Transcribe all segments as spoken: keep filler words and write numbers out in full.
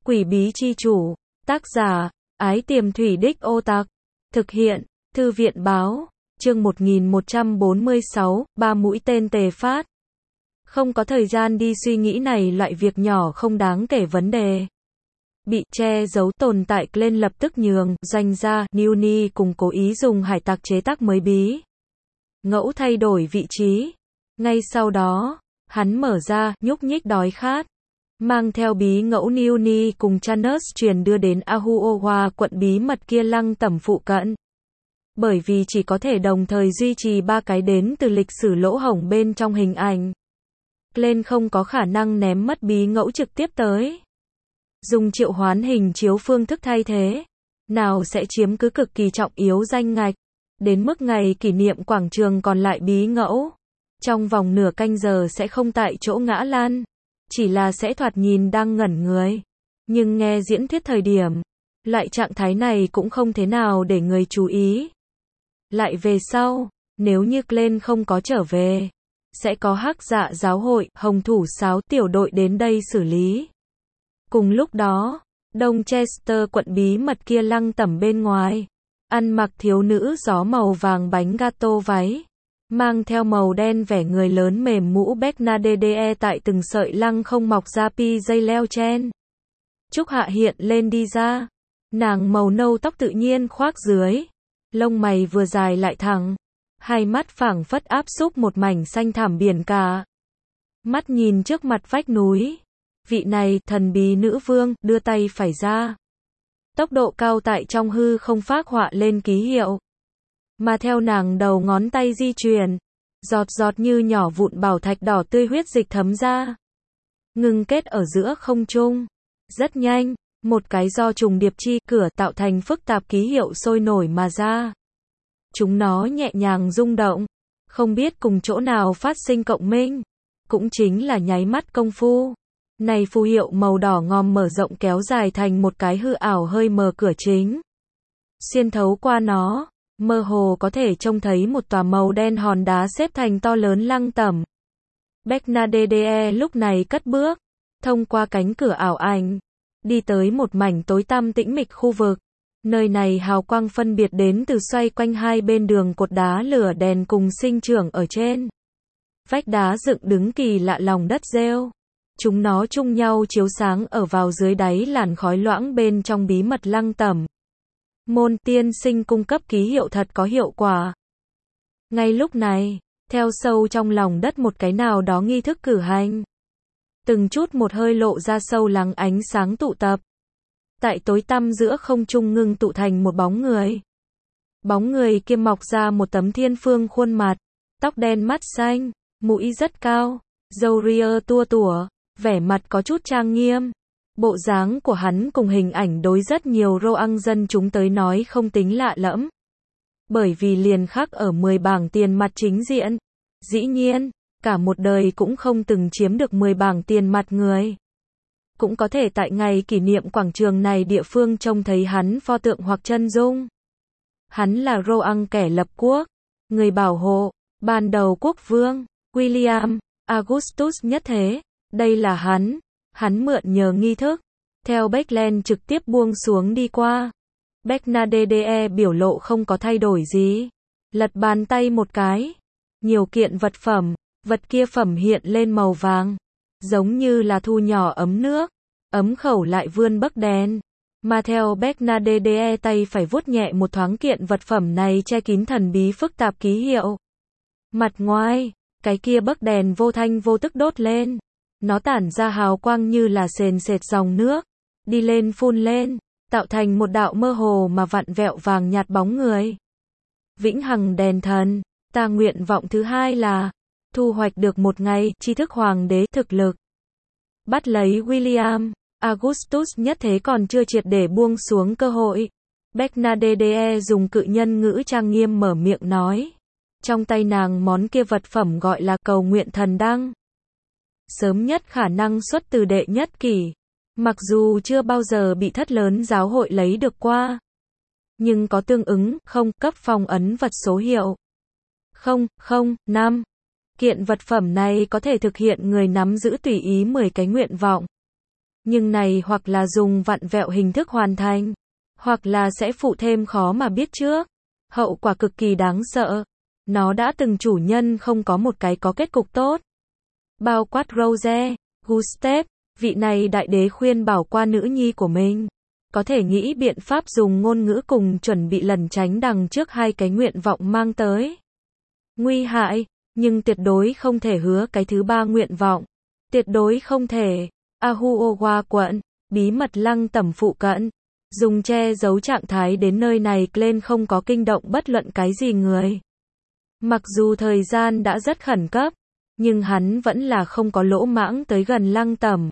Quỷ bí chi chủ. Tác giả, Ái Tiềm Thủy Đích Ô Tặc. Thực hiện, Thư viện báo. Chương một nghìn một trăm bốn mươi sáu, ba mũi tên tề phát. Không có thời gian đi suy nghĩ này loại việc nhỏ không đáng kể vấn đề. Bị che giấu tồn tại lên lập tức nhường, doanh gia, Newny cùng cố ý dùng hải tặc chế tác mới bí ngẫu thay đổi vị trí. Ngay sau đó, hắn mở ra, nhúc nhích đói khát. Mang theo bí ngẫu Newny cùng Chanus truyền đưa đến Ahuowa quận bí mật kia lăng tẩm phụ cận. Bởi vì chỉ có thể đồng thời duy trì ba cái đến từ lịch sử lỗ hổng bên trong hình ảnh. Lên không có khả năng ném mất bí ngẫu trực tiếp tới. Dùng triệu hoán hình chiếu phương thức thay thế. Nào sẽ chiếm cứ cực kỳ trọng yếu danh ngạch. Đến mức ngày kỷ niệm quảng trường còn lại bí ngẫu. Trong vòng nửa canh giờ sẽ không tại chỗ ngã lăn. Chỉ là sẽ thoạt nhìn đang ngẩn người. Nhưng nghe diễn thuyết thời điểm. Loại trạng thái này cũng không thế nào để người chú ý. Lại về sau, nếu như Glenn không có trở về. Sẽ có hắc dạ giáo hội, hồng thủ sáo tiểu đội đến đây xử lý. Cùng lúc đó, Đông Chester quận bí mật kia lăng tẩm bên ngoài. Ăn mặc thiếu nữ gió màu vàng bánh gato váy. Mang theo màu đen vẻ người lớn mềm mũ Bernadette tại từng sợi lăng không mọc ra pi dây leo chen. Trúc Hạ hiện lên đi ra. Nàng màu nâu tóc tự nhiên khoác dưới. Lông mày vừa dài lại thẳng. Hai mắt phảng phất áp xúc một mảnh xanh thảm biển cả. Mắt nhìn trước mặt vách núi. Vị này, thần bí nữ vương, đưa tay phải ra. Tốc độ cao tại trong hư không phác họa lên ký hiệu. Mà theo nàng đầu ngón tay di chuyển. Giọt giọt như nhỏ vụn bảo thạch đỏ tươi huyết dịch thấm ra. Ngưng kết ở giữa không trung. Rất nhanh, một cái do trùng điệp chi cửa tạo thành phức tạp ký hiệu sôi nổi mà ra. Chúng nó nhẹ nhàng rung động. Không biết cùng chỗ nào phát sinh cộng minh. Cũng chính là nháy mắt công phu. Này phù hiệu màu đỏ ngòm mở rộng kéo dài thành một cái hư ảo hơi mờ cửa chính. Xuyên thấu qua nó, mơ hồ có thể trông thấy một tòa màu đen hòn đá xếp thành to lớn lăng tẩm. Bernadette lúc này cất bước, thông qua cánh cửa ảo ảnh, đi tới một mảnh tối tăm tĩnh mịch khu vực. Nơi này hào quang phân biệt đến từ xoay quanh hai bên đường cột đá lửa đèn cùng sinh trưởng ở trên. Vách đá dựng đứng kỳ lạ lòng đất rêu. Chúng nó chung nhau chiếu sáng ở vào dưới đáy làn khói loãng bên trong bí mật lăng tẩm. Môn tiên sinh cung cấp ký hiệu thật có hiệu quả. Ngay lúc này, theo sâu trong lòng đất một cái nào đó nghi thức cử hành. Từng chút một hơi lộ ra sâu lắng ánh sáng tụ tập. Tại tối tăm giữa không trung ngưng tụ thành một bóng người. Bóng người kia mọc ra một tấm thiên phương khuôn mặt. Tóc đen mắt xanh, mũi rất cao, râu ria tua tủa, vẻ mặt có chút trang nghiêm. Bộ dáng của hắn cùng hình ảnh đối rất nhiều Roang dân chúng tới nói không tính lạ lẫm. Bởi vì liền khắc ở mười bảng tiền mặt chính diện. Dĩ nhiên, cả một đời cũng không từng chiếm được mười bảng tiền mặt người. Cũng có thể tại ngày kỷ niệm quảng trường này địa phương trông thấy hắn pho tượng hoặc chân dung. Hắn là Roang kẻ lập quốc, người bảo hộ, ban đầu quốc vương, William, Augustus nhất thế. Đây là hắn. Hắn mượn nhờ nghi thức. Theo Beckland trực tiếp buông xuống đi qua. Bernadette biểu lộ không có thay đổi gì. Lật bàn tay một cái. Nhiều kiện vật phẩm. Vật kia phẩm hiện lên màu vàng. Giống như là thu nhỏ ấm nước. Ấm khẩu lại vươn bấc đèn. Mà theo Bernadette tay phải vuốt nhẹ một thoáng kiện vật phẩm này che kín thần bí phức tạp ký hiệu. Mặt ngoài, cái kia bấc đèn vô thanh vô tức đốt lên. Nó tản ra hào quang như là sền sệt dòng nước. Đi lên phun lên. Tạo thành một đạo mơ hồ mà vặn vẹo vàng nhạt bóng người. Vĩnh hằng đèn thần. Ta nguyện vọng thứ hai là thu hoạch được một ngày tri thức hoàng đế thực lực. Bắt lấy William, Augustus nhất thế còn chưa triệt để buông xuống cơ hội. Bernadette dùng cự nhân ngữ trang nghiêm mở miệng nói. Trong tay nàng món kia vật phẩm gọi là cầu nguyện thần đăng. Sớm nhất khả năng xuất từ đệ nhất kỷ. Mặc dù chưa bao giờ bị thất lớn giáo hội lấy được qua. Nhưng có tương ứng, không, cấp phong ấn vật số hiệu. không, không, năm. Kiện vật phẩm này có thể thực hiện người nắm giữ tùy ý mười cái nguyện vọng. Nhưng này hoặc là dùng vặn vẹo hình thức hoàn thành, hoặc là sẽ phụ thêm khó mà biết trước. Hậu quả cực kỳ đáng sợ. Nó đã từng chủ nhân không có một cái có kết cục tốt. Bao quát Rose, Gustav, vị này đại đế khuyên bảo qua nữ nhi của mình. Có thể nghĩ biện pháp dùng ngôn ngữ cùng chuẩn bị lẩn tránh đằng trước hai cái nguyện vọng mang tới nguy hại, nhưng tuyệt đối không thể hứa cái thứ ba nguyện vọng. Tuyệt đối không thể. Ahuowa quận, bí mật lăng tẩm phụ cận. Dùng che giấu trạng thái đến nơi này Glenn không có kinh động bất luận cái gì người. Mặc dù thời gian đã rất khẩn cấp, nhưng hắn vẫn là không có lỗ mãng tới gần lăng tẩm.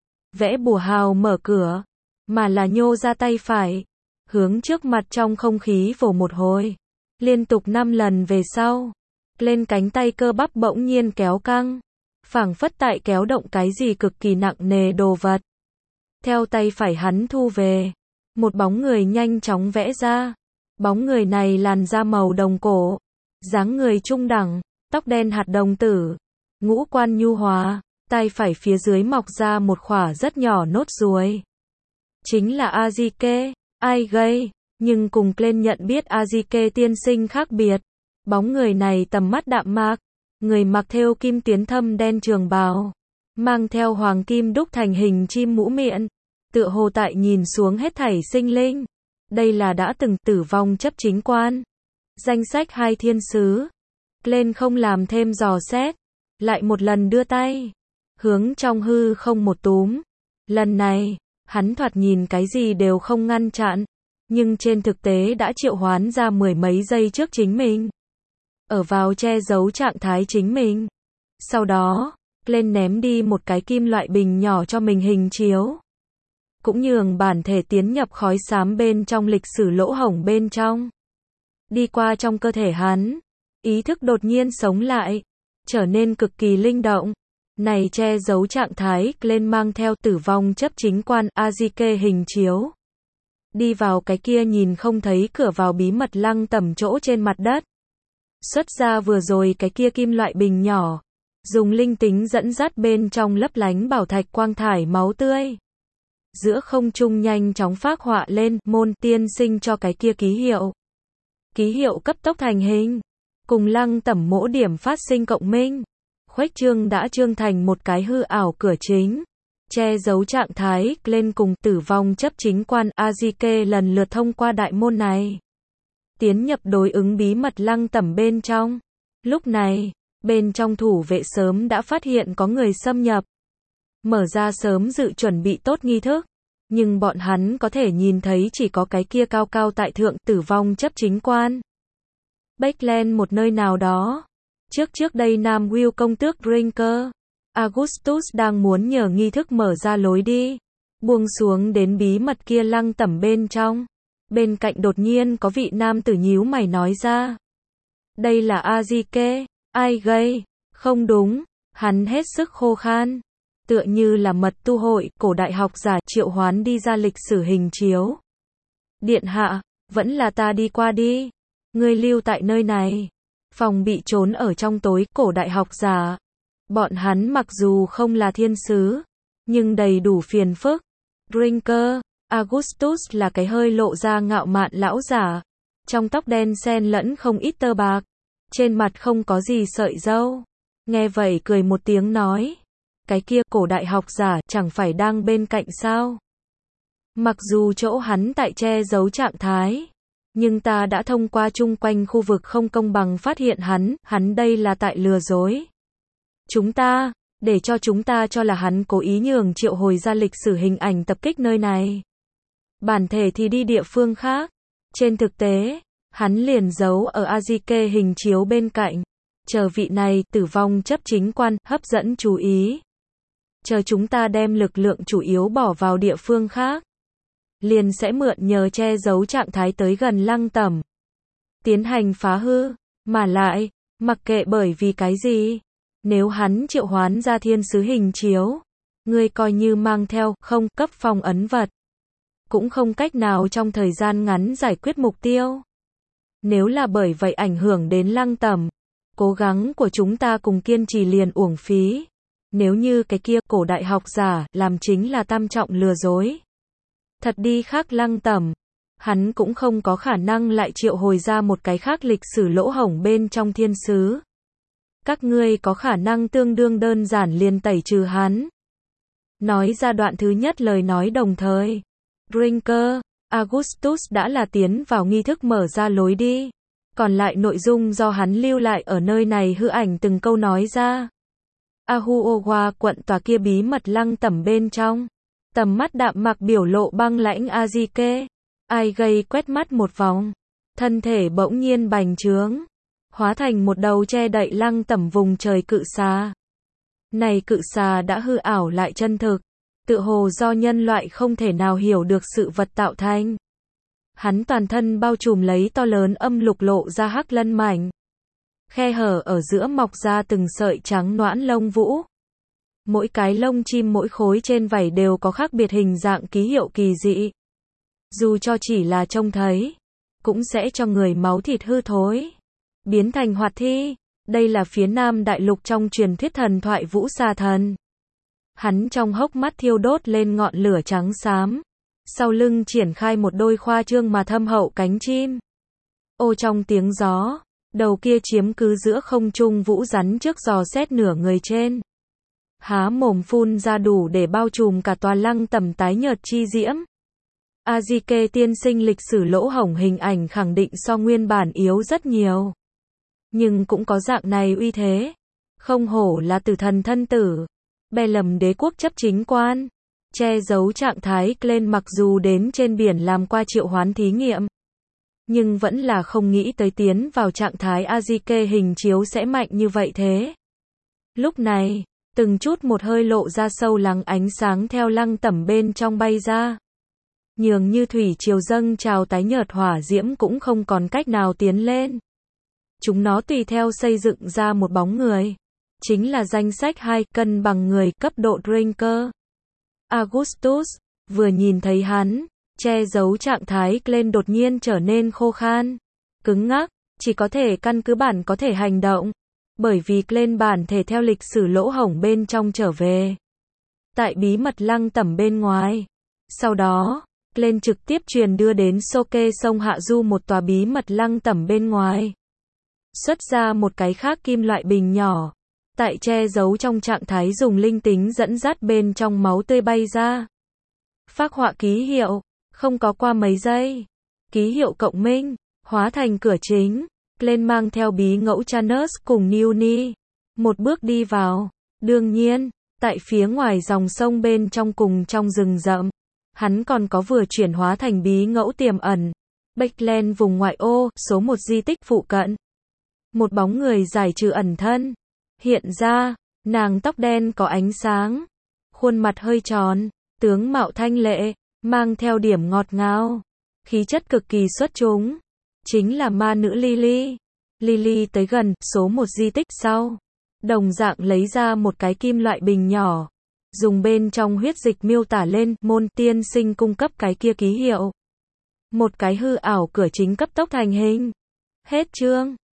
Vẽ bùa hào mở cửa, mà là nhô ra tay phải, hướng trước mặt trong không khí vồ một hồi. Liên tục năm lần về sau, lên cánh tay cơ bắp bỗng nhiên kéo căng, phảng phất tại kéo động cái gì cực kỳ nặng nề đồ vật. Theo tay phải hắn thu về, một bóng người nhanh chóng vẽ ra. Bóng người này làn da màu đồng cổ, dáng người trung đẳng, tóc đen hạt đồng tử, ngũ quan nhu hòa, tay phải phía dưới mọc ra một khỏa rất nhỏ nốt ruồi. Chính là Azike, ai gây, nhưng cùng Glenn nhận biết Azike tiên sinh khác biệt. Bóng người này tầm mắt đạm mạc, người mặc thêu kim tuyến thâm đen trường bào, mang theo hoàng kim đúc thành hình chim mũ miệng, tựa hồ tại nhìn xuống hết thảy sinh linh. Đây là đã từng tử vong chấp chính quan. Danh sách hai thiên sứ. Glenn không làm thêm dò xét, lại một lần đưa tay, hướng trong hư không một túm. Lần này, hắn thoạt nhìn cái gì đều không ngăn chặn, nhưng trên thực tế đã triệu hoán ra mười mấy giây trước chính mình. Ở vào che giấu trạng thái chính mình. Sau đó, Glenn ném đi một cái kim loại bình nhỏ cho mình hình chiếu. Cũng nhường bản thể tiến nhập khói xám bên trong lịch sử lỗ hổng bên trong. Đi qua trong cơ thể hắn, ý thức đột nhiên sống lại, trở nên cực kỳ linh động. Này che giấu trạng thái, Glenn mang theo tử vong chấp chính quan Azike hình chiếu. Đi vào cái kia nhìn không thấy cửa vào bí mật lăng tẩm chỗ trên mặt đất. Xuất ra vừa rồi cái kia kim loại bình nhỏ, dùng linh tính dẫn dắt bên trong lấp lánh bảo thạch quang thải máu tươi. Giữa không trung nhanh chóng phác họa lên môn tiên sinh cho cái kia ký hiệu. Ký hiệu cấp tốc thành hình, cùng lăng tẩm mỗ điểm phát sinh cộng minh. Khuếch trương đã trương thành một cái hư ảo cửa chính. Che giấu trạng thái, Glenn cùng tử vong chấp chính quan Azike lần lượt thông qua đại môn này. Tiến nhập đối ứng bí mật lăng tẩm bên trong. Lúc này, bên trong thủ vệ sớm đã phát hiện có người xâm nhập. Mở ra sớm dự chuẩn bị tốt nghi thức. Nhưng bọn hắn có thể nhìn thấy chỉ có cái kia cao cao tại thượng tử vong chấp chính quan. Backland một nơi nào đó. Trước trước đây Nam Will công tước Drinker, Augustus đang muốn nhờ nghi thức mở ra lối đi, buông xuống đến bí mật kia lăng tẩm bên trong. Bên cạnh đột nhiên có vị nam tử nhíu mày nói ra. Đây là Azike, ai gây? Không đúng, hắn hết sức khô khan. Tựa như là mật tu hội, cổ đại học giả triệu hoán đi ra lịch sử hình chiếu. Điện hạ, vẫn là ta đi qua đi. Ngươi lưu tại nơi này. Phòng bị trốn ở trong tối, cổ đại học giả. Bọn hắn mặc dù không là thiên sứ, nhưng đầy đủ phiền phức. Drinker, Augustus là cái hơi lộ ra ngạo mạn lão giả. Trong tóc đen xen lẫn không ít tơ bạc. Trên mặt không có gì sợi râu. Nghe vậy cười một tiếng nói. Cái kia cổ đại học giả chẳng phải đang bên cạnh sao? Mặc dù chỗ hắn tại che giấu trạng thái, nhưng ta đã thông qua chung quanh khu vực không công bằng phát hiện hắn, hắn đây là tại lừa dối chúng ta, để cho chúng ta cho là hắn cố ý nhường triệu hồi ra lịch sử hình ảnh tập kích nơi này. Bản thể thì đi địa phương khác. Trên thực tế, hắn liền giấu ở Azike hình chiếu bên cạnh, chờ vị này tử vong chấp chính quan hấp dẫn chú ý. Chờ chúng ta đem lực lượng chủ yếu bỏ vào địa phương khác, liền sẽ mượn nhờ che giấu trạng thái tới gần lăng tẩm, tiến hành phá hư. Mà lại, mặc kệ bởi vì cái gì, nếu hắn triệu hoán ra thiên sứ hình chiếu, ngươi coi như mang theo không cấp phong ấn vật, cũng không cách nào trong thời gian ngắn giải quyết mục tiêu. Nếu là bởi vậy ảnh hưởng đến lăng tẩm, cố gắng của chúng ta cùng kiên trì liền uổng phí. Nếu như cái kia cổ đại học giả làm chính là tam trọng lừa dối. Thật đi khác Lăng Tẩm, hắn cũng không có khả năng lại triệu hồi ra một cái khác lịch sử lỗ hổng bên trong thiên sứ. Các ngươi có khả năng tương đương đơn giản liền tẩy trừ hắn. Nói ra đoạn thứ nhất lời nói đồng thời. Brinker, Augustus đã là tiến vào nghi thức mở ra lối đi. Còn lại nội dung do hắn lưu lại ở nơi này hư ảnh từng câu nói ra. Ahuowa quận tòa kia bí mật Lăng Tẩm bên trong. Tầm mắt đạm mạc biểu lộ băng lãnh Azike. Ai gây quét mắt một vòng. Thân thể bỗng nhiên bành trướng. Hóa thành một đầu che đậy Lăng Tẩm vùng trời cự xà. Này cự xà đã hư ảo lại chân thực. Tự hồ do nhân loại không thể nào hiểu được sự vật tạo thành. Hắn toàn thân bao trùm lấy to lớn âm lục lộ ra hắc lân mảnh. Khe hở ở giữa mọc ra từng sợi trắng noãn lông vũ. Mỗi cái lông chim mỗi khối trên vảy đều có khác biệt hình dạng ký hiệu kỳ dị. Dù cho chỉ là trông thấy, cũng sẽ cho người máu thịt hư thối. Biến thành hoạt thi. Đây là phía Nam Đại Lục trong truyền thuyết thần thoại Vũ Xà Thần. Hắn trong hốc mắt thiêu đốt lên ngọn lửa trắng xám. Sau lưng triển khai một đôi khoa trương mà thâm hậu cánh chim. Ô trong tiếng gió, đầu kia chiếm cứ giữa không trung vũ rắn trước giò xét nửa người trên. Há mồm phun ra đủ để bao trùm cả tòa Lăng Tẩm tái nhợt chi diễm. Azike tiên sinh lịch sử lỗ hổng hình ảnh khẳng định so nguyên bản yếu rất nhiều. Nhưng cũng có dạng này uy thế. Không hổ là tử thần thân tử. Bè lầm đế quốc chấp chính quan. Che giấu trạng thái Glenn mặc dù đến trên biển làm qua triệu hoán thí nghiệm. Nhưng vẫn là không nghĩ tới tiến vào trạng thái Azike hình chiếu sẽ mạnh như vậy thế. Lúc này, từng chút một hơi lộ ra sâu lắng ánh sáng theo Lăng Tẩm bên trong bay ra. Nhường như thủy triều dâng trào tái nhợt hỏa diễm cũng không còn cách nào tiến lên. Chúng nó tùy theo xây dựng ra một bóng người. Chính là danh sách hai cân bằng người cấp độ Drinker. Augustus, vừa nhìn thấy hắn, che giấu trạng thái lên đột nhiên trở nên khô khan, cứng ngắc, chỉ có thể căn cứ bản có thể hành động. Bởi vì lên bản thể theo lịch sử lỗ hổng bên trong trở về. Tại bí mật Lăng Tẩm bên ngoài. Sau đó, lên trực tiếp truyền đưa đến Soke sông Hạ Du một tòa bí mật Lăng Tẩm bên ngoài. Xuất ra một cái khác kim loại bình nhỏ. Tại che giấu trong trạng thái dùng linh tính dẫn dắt bên trong máu tươi bay ra. Phác họa ký hiệu, không có qua mấy giây. Ký hiệu cộng minh, hóa thành cửa chính. Lên mang theo bí ngẫu Chanus cùng Newni. Một bước đi vào. Đương nhiên, tại phía ngoài dòng sông bên trong cùng trong rừng rậm. Hắn còn có vừa chuyển hóa thành bí ngẫu tiềm ẩn. Backland vùng ngoại ô, số một di tích phụ cận. Một bóng người giải trừ ẩn thân. Hiện ra, nàng tóc đen có ánh sáng. Khuôn mặt hơi tròn, tướng mạo thanh lệ, mang theo điểm ngọt ngào. Khí chất cực kỳ xuất chúng. Chính là ma nữ Lily. Lily tới gần, số một di tích sau. Đồng dạng lấy ra một cái kim loại bình nhỏ. Dùng bên trong huyết dịch miêu tả lên, môn tiên sinh cung cấp cái kia ký hiệu. Một cái hư ảo cửa chính cấp tốc thành hình. Hết chương.